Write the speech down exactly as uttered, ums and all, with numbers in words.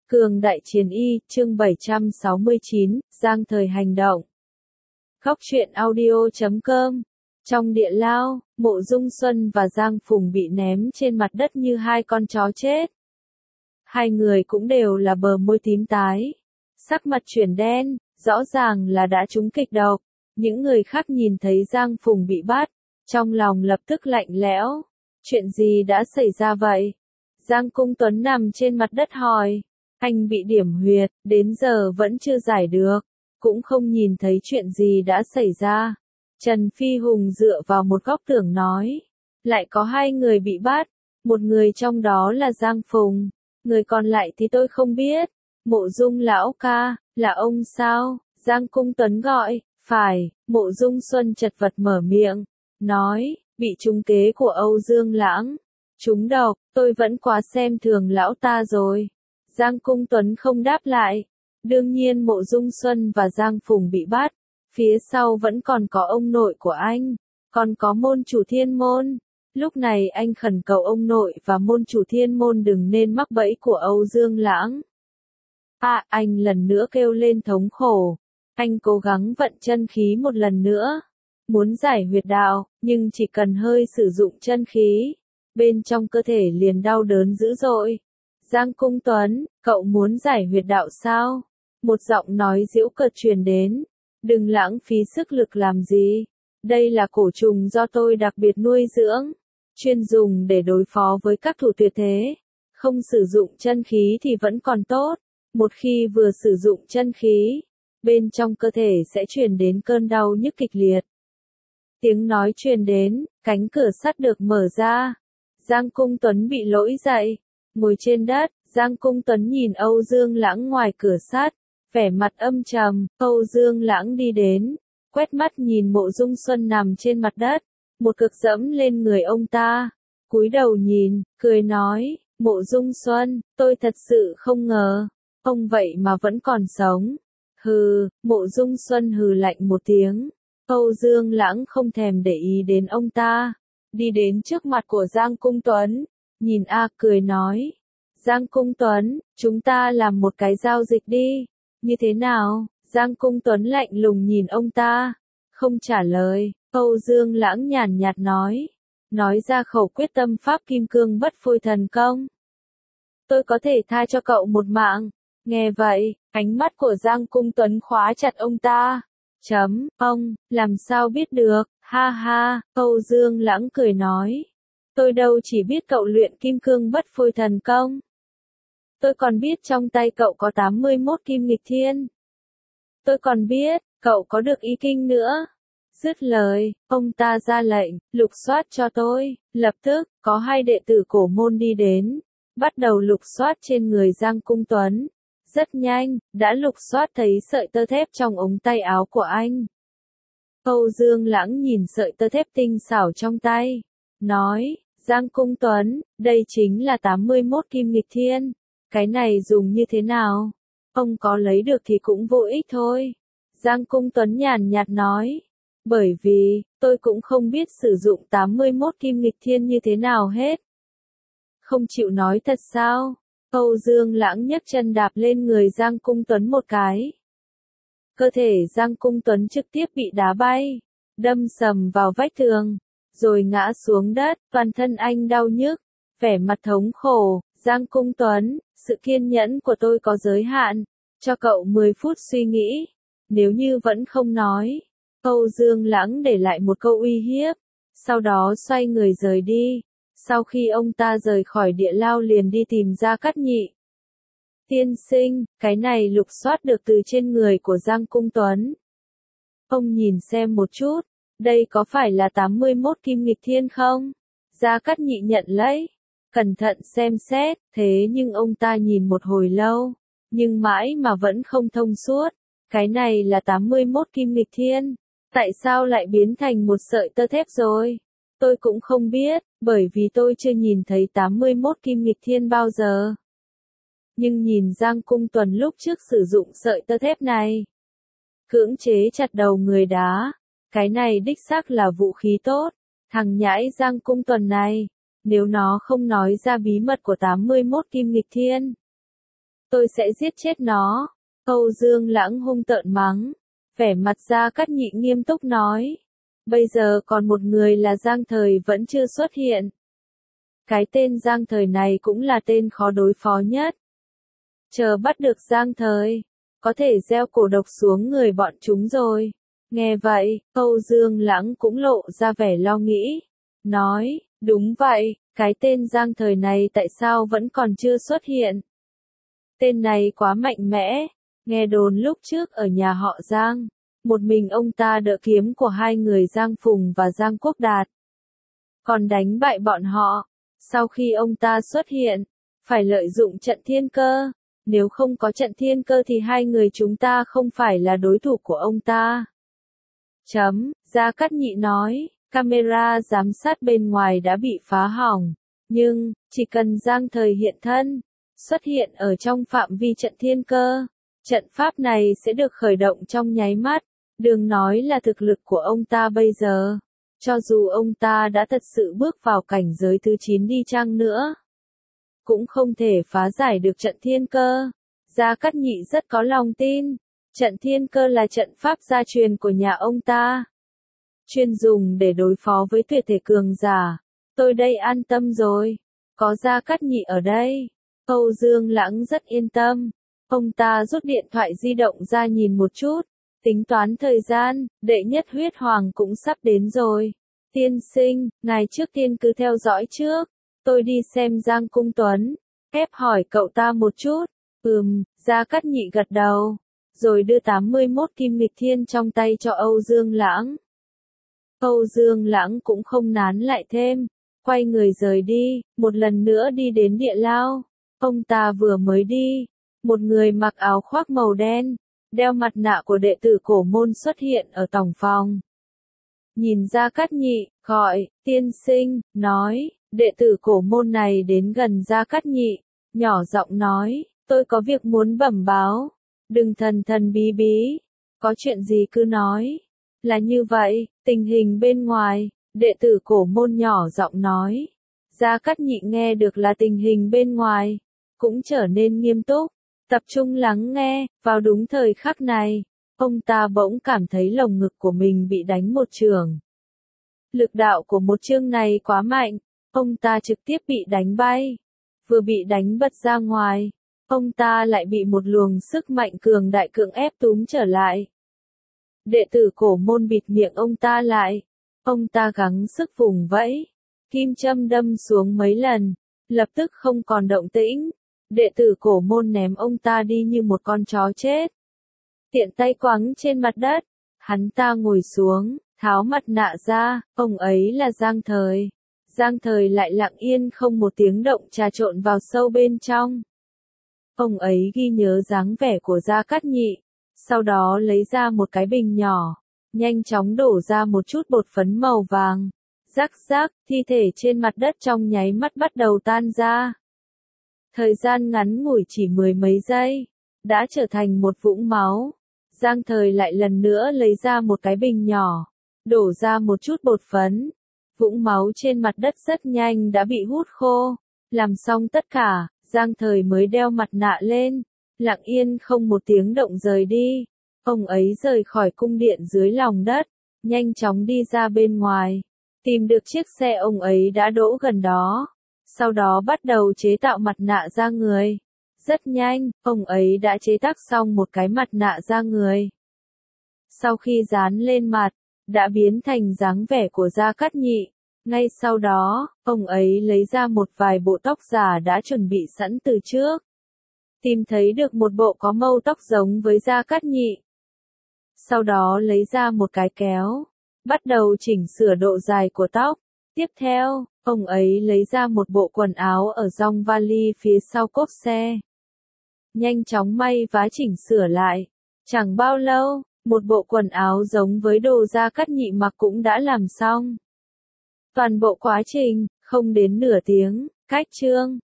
Cường Đại Chiến Y, chương bảy trăm sáu mươi chín, Giang Thời hành động. Góc truyện audio chấm com. Trong địa lao, Mộ Dung Xuân và Giang Phùng bị ném trên mặt đất như hai con chó chết. Hai người cũng đều là bờ môi tím tái, sắc mặt chuyển đen, rõ ràng là đã trúng kịch độc. Những người khác nhìn thấy Giang Phùng bị bắt, trong lòng lập tức lạnh lẽo. Chuyện gì đã xảy ra vậy? Giang Cung Tuấn nằm trên mặt đất hỏi. Anh bị điểm huyệt, đến giờ vẫn chưa giải được, cũng không nhìn thấy chuyện gì đã xảy ra. Trần Phi Hùng dựa vào một góc tường nói, lại có hai người bị bắt, một người trong đó là Giang Phùng, người còn lại thì tôi không biết. Mộ Dung lão ca, là ông sao? Giang Cung Tuấn gọi, phải. Mộ Dung Xuân chật vật mở miệng, nói, bị trúng kế của Âu Dương Lãng, trúng độc, tôi vẫn quá xem thường lão ta rồi. Giang Cung Tuấn không đáp lại. Đương nhiên Mộ Dung Xuân và Giang Phùng bị bắt, phía sau vẫn còn có ông nội của anh, còn có môn chủ thiên môn. Lúc này anh khẩn cầu ông nội và môn chủ thiên môn đừng nên mắc bẫy của Âu Dương Lãng. À, anh lần nữa kêu lên thống khổ. Anh cố gắng vận chân khí một lần nữa, muốn giải huyệt đạo, nhưng chỉ cần hơi sử dụng chân khí, bên trong cơ thể liền đau đớn dữ dội. Giang Cung Tuấn, cậu muốn giải huyệt đạo sao? Một giọng nói giễu cợt truyền đến. Đừng lãng phí sức lực làm gì. Đây là cổ trùng do tôi đặc biệt nuôi dưỡng, chuyên dùng để đối phó với các thủ tuyệt thế. Không sử dụng chân khí thì vẫn còn tốt. Một khi vừa sử dụng chân khí, bên trong cơ thể sẽ truyền đến cơn đau nhức kịch liệt. Tiếng nói truyền đến, cánh cửa sắt được mở ra. Giang Cung Tuấn bị lỗi dậy. Ngồi trên đất, Giang Cung Tuấn nhìn Âu Dương Lãng ngoài cửa sắt, vẻ mặt âm trầm. Âu Dương Lãng đi đến, quét mắt nhìn Mộ Dung Xuân nằm trên mặt đất, một cước dẫm lên người ông ta, cúi đầu nhìn, cười nói, Mộ Dung Xuân, tôi thật sự không ngờ, ông vậy mà vẫn còn sống. Hừ, Mộ Dung Xuân hừ lạnh một tiếng. Âu Dương Lãng không thèm để ý đến ông ta, đi đến trước mặt của Giang Cung Tuấn. Nhìn A cười nói, Giang Cung Tuấn, chúng ta làm một cái giao dịch đi, như thế nào? Giang Cung Tuấn lạnh lùng nhìn ông ta, không trả lời. Âu Dương Lãng nhàn nhạt nói, nói ra khẩu quyết tâm pháp kim cương bất phôi thần công. Tôi có thể tha cho cậu một mạng. Nghe vậy, ánh mắt của Giang Cung Tuấn khóa chặt ông ta. Chấm, ông, làm sao biết được, ha ha. Âu Dương Lãng cười nói, tôi đâu chỉ biết cậu luyện kim cương bất phôi thần công. Tôi còn biết trong tay cậu có tám mươi mốt kim nghịch thiên. Tôi còn biết, cậu có được ý kinh nữa. Dứt lời, ông ta ra lệnh, lục soát cho tôi. Lập tức, có hai đệ tử cổ môn đi đến, bắt đầu lục soát trên người Giang Cung Tuấn. Rất nhanh, đã lục soát thấy sợi tơ thép trong ống tay áo của anh. Âu Dương Lãng nhìn sợi tơ thép tinh xảo trong tay, nói, Giang Cung Tuấn, đây chính là tám mươi mốt kim nghịch thiên. Cái này dùng như thế nào? Ông có lấy được thì cũng vô ích thôi. Giang Cung Tuấn nhàn nhạt nói, bởi vì, tôi cũng không biết sử dụng tám mươi mốt kim nghịch thiên như thế nào hết. Không chịu nói thật sao? Âu Dương Lãng nhấc chân đạp lên người Giang Cung Tuấn một cái. Cơ thể Giang Cung Tuấn trực tiếp bị đá bay, đâm sầm vào vách tường, rồi ngã xuống đất, toàn thân anh đau nhức, vẻ mặt thống khổ. Giang Cung Tuấn, sự kiên nhẫn của tôi có giới hạn, cho cậu mười phút suy nghĩ, nếu như vẫn không nói. Âu Dương Lãng để lại một câu uy hiếp, sau đó xoay người rời đi. Sau khi ông ta rời khỏi địa lao liền đi tìm Gia Cát Nhị. Tiên sinh, cái này lục soát được từ trên người của Giang Cung Tuấn. Ông nhìn xem một chút, đây có phải là tám mươi mốt kim nghịch thiên không? Gia Cát Nhị nhận lấy, cẩn thận xem xét, thế nhưng ông ta nhìn một hồi lâu, nhưng mãi mà vẫn không thông suốt. Cái này là tám mươi mốt kim nghịch thiên, tại sao lại biến thành một sợi tơ thép rồi? Tôi cũng không biết, bởi vì tôi chưa nhìn thấy tám mươi mốt kim nghịch thiên bao giờ. Nhưng nhìn Giang Cung Tuấn lúc trước sử dụng sợi tơ thép này, cưỡng chế chặt đầu người đá, cái này đích xác là vũ khí tốt. Thằng nhãi Giang Cung Tuấn này, nếu nó không nói ra bí mật của tám mươi mốt kim nghịch thiên, tôi sẽ giết chết nó. Âu Dương Lãng hung tợn mắng. Vẻ mặt Gia Cát Nhị nghiêm túc nói. Bây giờ còn một người là Giang Thời vẫn chưa xuất hiện. Cái tên Giang Thời này cũng là tên khó đối phó nhất. Chờ bắt được Giang Thời, có thể gieo cổ độc xuống người bọn chúng rồi. Nghe vậy, Âu Dương Lãng cũng lộ ra vẻ lo nghĩ. Nói, đúng vậy, cái tên Giang Thời này tại sao vẫn còn chưa xuất hiện? Tên này quá mạnh mẽ, nghe đồn lúc trước ở nhà họ Giang, một mình ông ta đỡ kiếm của hai người Giang Phùng và Giang Quốc Đạt. Còn đánh bại bọn họ, sau khi ông ta xuất hiện, phải lợi dụng trận thiên cơ, nếu không có trận thiên cơ thì hai người chúng ta không phải là đối thủ của ông ta. Chấm, Gia Cát Nhị nói, camera giám sát bên ngoài đã bị phá hỏng, nhưng, chỉ cần Giang Thời hiện thân, xuất hiện ở trong phạm vi trận thiên cơ, trận pháp này sẽ được khởi động trong nháy mắt, đừng nói là thực lực của ông ta bây giờ, cho dù ông ta đã thật sự bước vào cảnh giới thứ chín đi chăng nữa, cũng không thể phá giải được trận thiên cơ. Gia Cát Nhị rất có lòng tin, trận thiên cơ là trận pháp gia truyền của nhà ông ta, chuyên dùng để đối phó với tuyệt thể cường giả. Tôi đây an tâm rồi, có Gia Cát Nhị ở đây. Âu Dương Lãng rất yên tâm, ông ta rút điện thoại di động ra nhìn một chút, tính toán thời gian, đệ nhất huyết hoàng cũng sắp đến rồi. Tiên sinh, ngài trước tiên cứ theo dõi trước, tôi đi xem Giang Cung Tuấn, ép hỏi cậu ta một chút. Ừm, Gia Cát Nhị gật đầu, rồi đưa tám mươi mốt kim nghịch thiên trong tay cho Âu Dương Lãng. Âu Dương Lãng cũng không nán lại thêm, quay người rời đi, một lần nữa đi đến địa lao. Ông ta vừa mới đi, một người mặc áo khoác màu đen, đeo mặt nạ của đệ tử cổ môn xuất hiện ở tổng phòng. Nhìn Gia Cát Nhị, gọi, tiên sinh, nói, đệ tử cổ môn này đến gần Gia Cát Nhị, nhỏ giọng nói, tôi có việc muốn bẩm báo, đừng thần thần bí bí, có chuyện gì cứ nói. Là như vậy, tình hình bên ngoài, đệ tử cổ môn nhỏ giọng nói. Gia Cát Nhị nghe được là tình hình bên ngoài, cũng trở nên nghiêm túc, tập trung lắng nghe. Vào đúng thời khắc này, ông ta bỗng cảm thấy lồng ngực của mình bị đánh một chưởng. Lực đạo của một chưởng này quá mạnh, ông ta trực tiếp bị đánh bay. Vừa bị đánh bật ra ngoài, ông ta lại bị một luồng sức mạnh cường đại cưỡng ép túm trở lại. Đệ tử cổ môn bịt miệng ông ta lại, ông ta gắng sức vùng vẫy, kim châm đâm xuống mấy lần, lập tức không còn động tĩnh. Đệ tử cổ môn ném ông ta đi như một con chó chết. Tiện tay quăng trên mặt đất, hắn ta ngồi xuống, tháo mặt nạ ra, ông ấy là Giang Thời. Giang Thời lại lặng yên không một tiếng động trà trộn vào sâu bên trong. Ông ấy ghi nhớ dáng vẻ của Gia Cát Nhị, sau đó lấy ra một cái bình nhỏ, nhanh chóng đổ ra một chút bột phấn màu vàng. Rắc rắc, thi thể trên mặt đất trong nháy mắt bắt đầu tan ra. Thời gian ngắn ngủi chỉ mười mấy giây, đã trở thành một vũng máu. Giang Thời lại lần nữa lấy ra một cái bình nhỏ, đổ ra một chút bột phấn. Vũng máu trên mặt đất rất nhanh đã bị hút khô. Làm xong tất cả, Giang Thời mới đeo mặt nạ lên, lặng yên không một tiếng động rời đi. Ông ấy rời khỏi cung điện dưới lòng đất, nhanh chóng đi ra bên ngoài, tìm được chiếc xe ông ấy đã đỗ gần đó. Sau đó bắt đầu chế tạo mặt nạ da người. Rất nhanh, ông ấy đã chế tác xong một cái mặt nạ da người. Sau khi dán lên mặt, đã biến thành dáng vẻ của Gia Cát Nhị. Ngay sau đó, ông ấy lấy ra một vài bộ tóc giả đã chuẩn bị sẵn từ trước. Tìm thấy được một bộ có mâu tóc giống với Gia Cát Nhị. Sau đó lấy ra một cái kéo, bắt đầu chỉnh sửa độ dài của tóc. Tiếp theo, ông ấy lấy ra một bộ quần áo ở trong vali phía sau cốp xe. Nhanh chóng may vá chỉnh sửa lại. Chẳng bao lâu, một bộ quần áo giống với đồ Gia Cát Nhị mặc cũng đã làm xong. Toàn bộ quá trình, không đến nửa tiếng, cách chương.